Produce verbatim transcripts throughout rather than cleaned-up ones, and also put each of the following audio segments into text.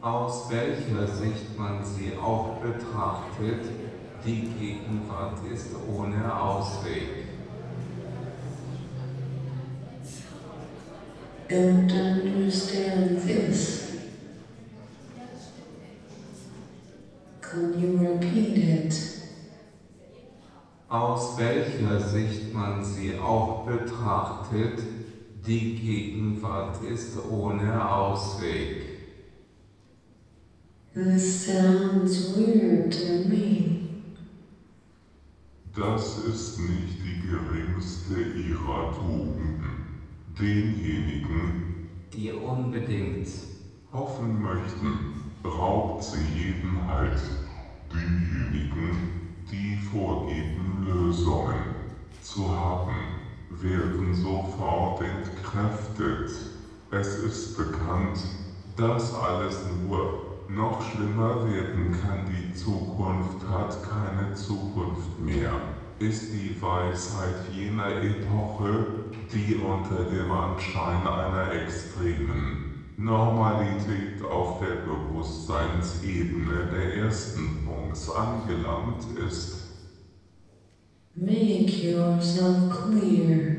Aus welcher Sicht man sie auch betrachtet, die Gegenwart ist ohne Ausweg. Don't understand this. Can you repeat it? Aus welcher Sicht man sie auch betrachtet, die Gegenwart ist ohne Ausweg. This sounds weird to me. Das ist nicht die geringste ihrer Tugenden. Denjenigen, die unbedingt hoffen möchten, raubt sie jeden Halt. Diejenigen, die vorgeben, Lösungen zu haben, werden sofort entkräftet. Es ist bekannt, dass alles nur noch schlimmer werden kann. Die Zukunft hat keine Zukunft mehr, ist die Weisheit jener Epoche, die unter dem Anschein einer extremen Normalität auf der Bewusstseinsebene der ersten Punks angelangt ist. Make yourself clear.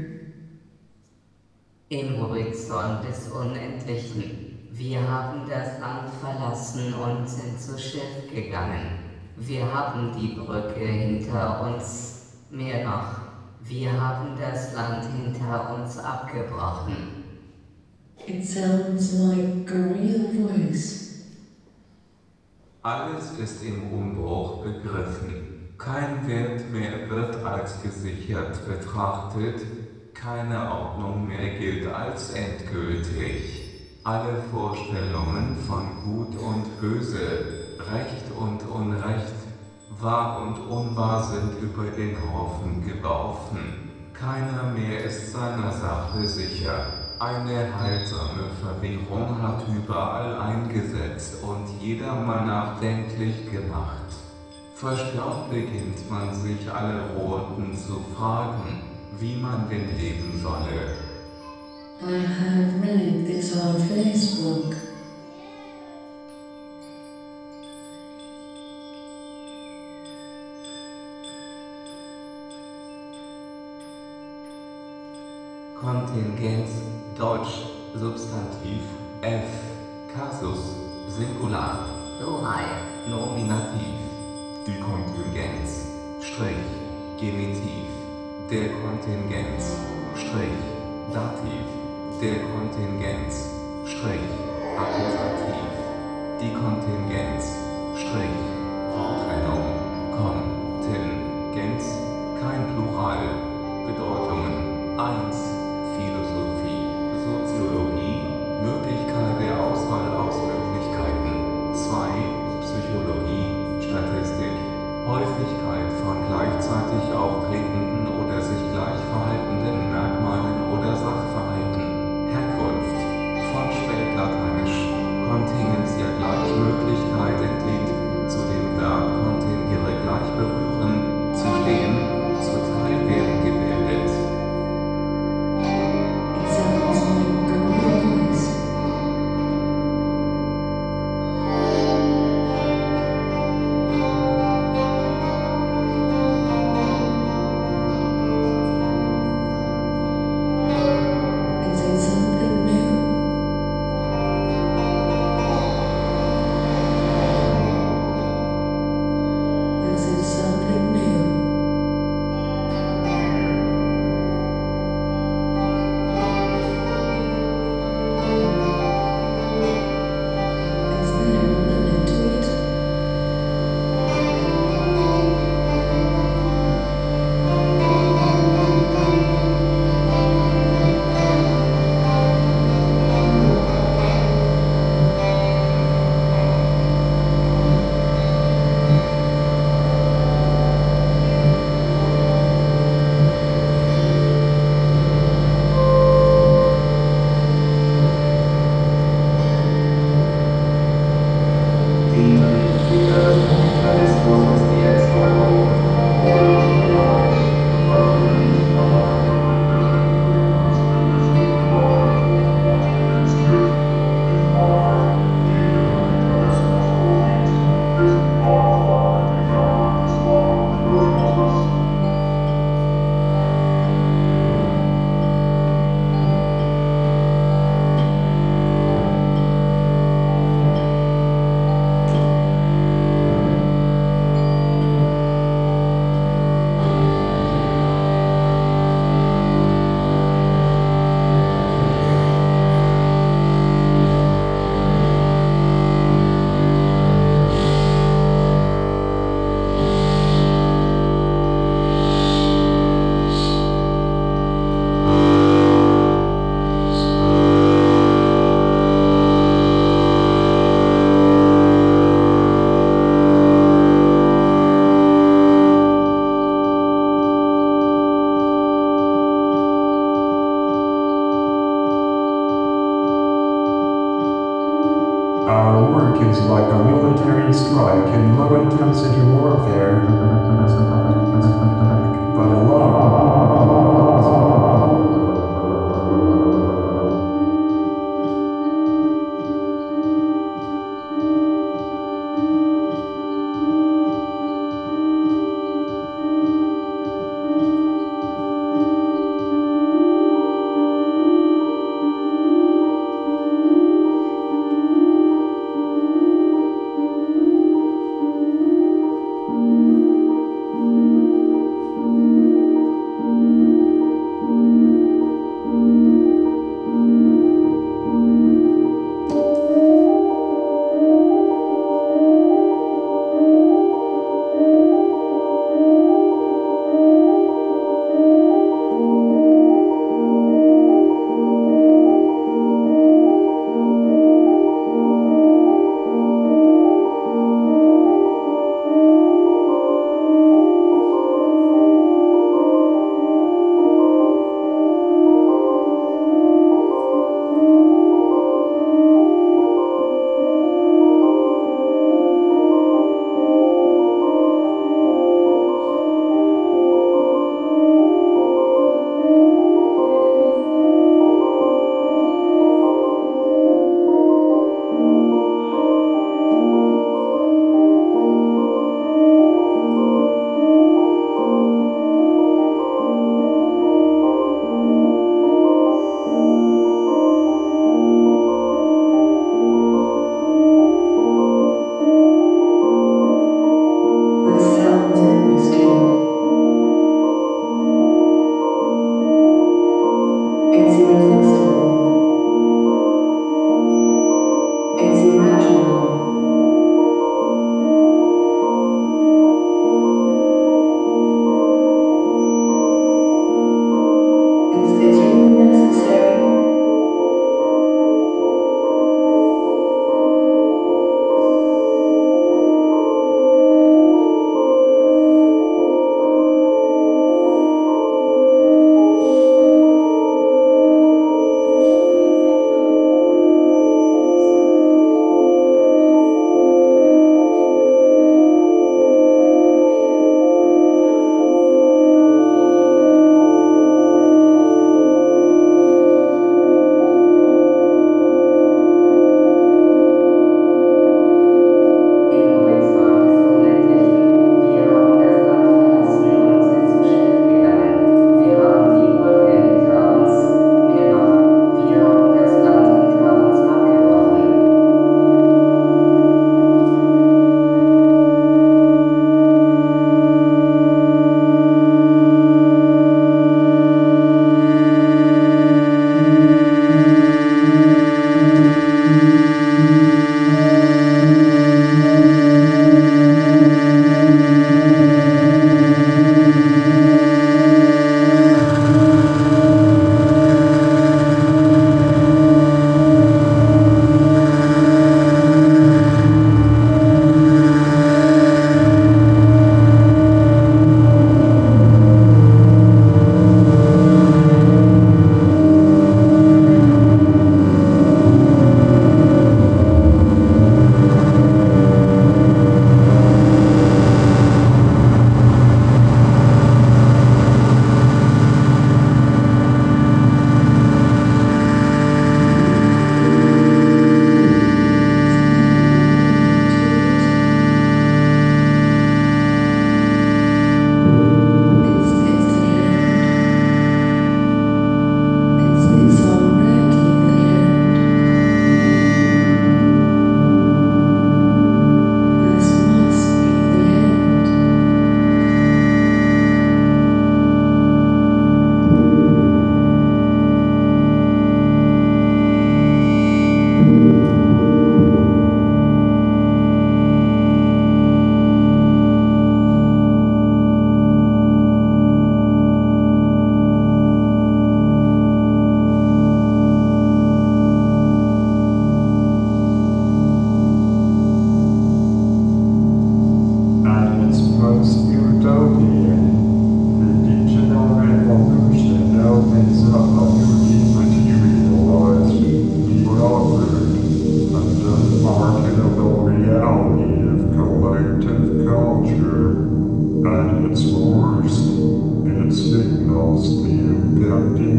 Im Horizont des Unendlichen. Wir haben das Land verlassen und sind zu Schiff gegangen. Wir haben die Brücke hinter uns. Mehr noch, wir haben das Land hinter uns abgebrochen. It sounds like a real voice. Alles ist im Umbruch begriffen. Kein Wert mehr wird als gesichert betrachtet. Keine Ordnung mehr gilt als endgültig. Alle Vorstellungen von Gut und Böse, Recht und Unrecht, wahr und unwahr sind über den Haufen geworfen. Keiner mehr ist seiner Sache sicher. Eine heilsame Verwirrung hat überall eingesetzt und jedermann nachdenklich gemacht. Verstört beginnt man sich alle Roten zu fragen, wie man denn leben solle. I have read this on Facebook. Kontingent, Deutsch, Substantiv, F, Kasus, Singular, Dohai, Nominativ, die Kontingenz, Strich, Genitiv, der Kontingenz, Strich, Dativ, der Kontingenz, Strich, Akkusativ, die Kontingenz, Strich, Worttrennung, Kontingenz, kein Plural, Bedeutungen, eins, Philosophie, Soziologie, Möglichkeit der Auswahl aus Möglichkeiten, zwei, Psychologie, Statistik, Häufigkeit von gleichzeitig auftretenden oder sich gleich verhaltenden Merkmalen oder Sachverhalten, Herkunft, von Spätlateinisch, Kontingentia gleich Möglichkeit entlehnt, zu dem Verb kontingere gleich berühren, zu stehen, zuteil werden gebildet. work is like a military strike in low-intensity warfare. But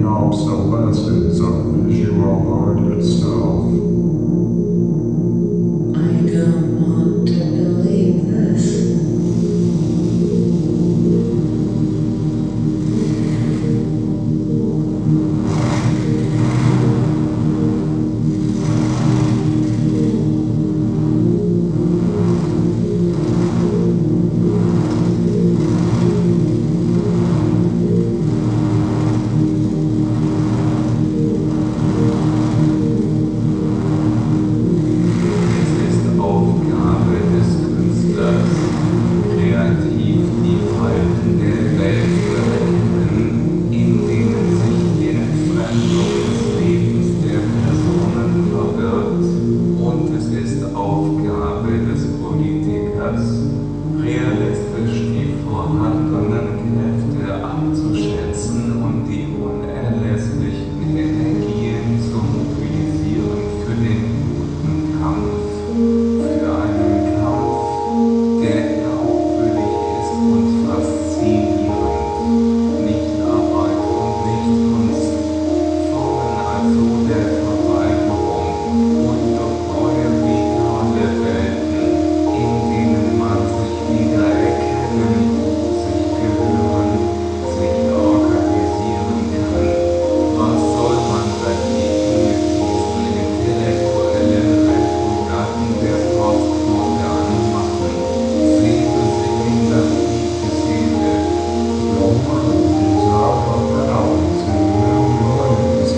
obsolescence of visual art itself. I don't want to believe this. Es ist Aufgabe des Künstlers, kreativ die Falten der Welt zu erkennen, in denen sich die Entfremdung des Lebens der Personen verbirgt. Und es ist Aufgabe des Politikers, realistisch die vorhandenen Kräfte abzuschätzen und die unerlässlichen Energien zu mobilisieren für den guten Kampf, für einen Kampf, der glaubwürdig ist und faszinierend, nicht Arbeit und nicht Kunst, Formen also der Verweigerung und durch neue vitale Welten, in denen man sich wieder erkennen, sich gehören, sich organisieren kann. Was soll man dagegen mit diesen intellektuellen Retrograden der Postmoderne machen? Sie besingen die Seele. The world is all about to new ways.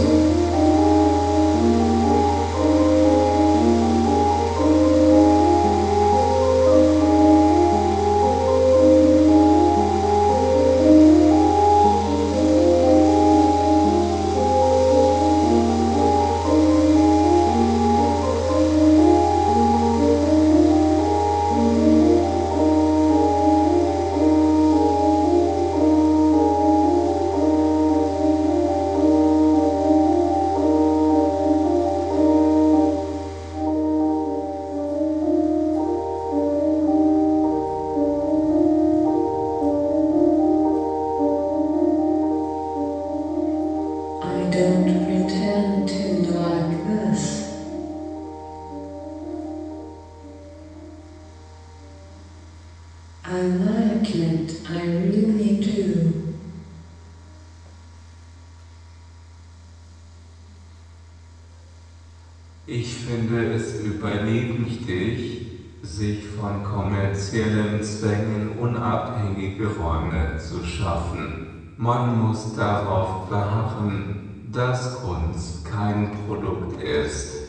I don't pretend to like this. I like it, I really do. Ich finde es überlebenswichtig, sich von kommerziellen Zwängen unabhängige Räume zu schaffen. Man muss darauf beharren, dass Kunst kein Produkt ist,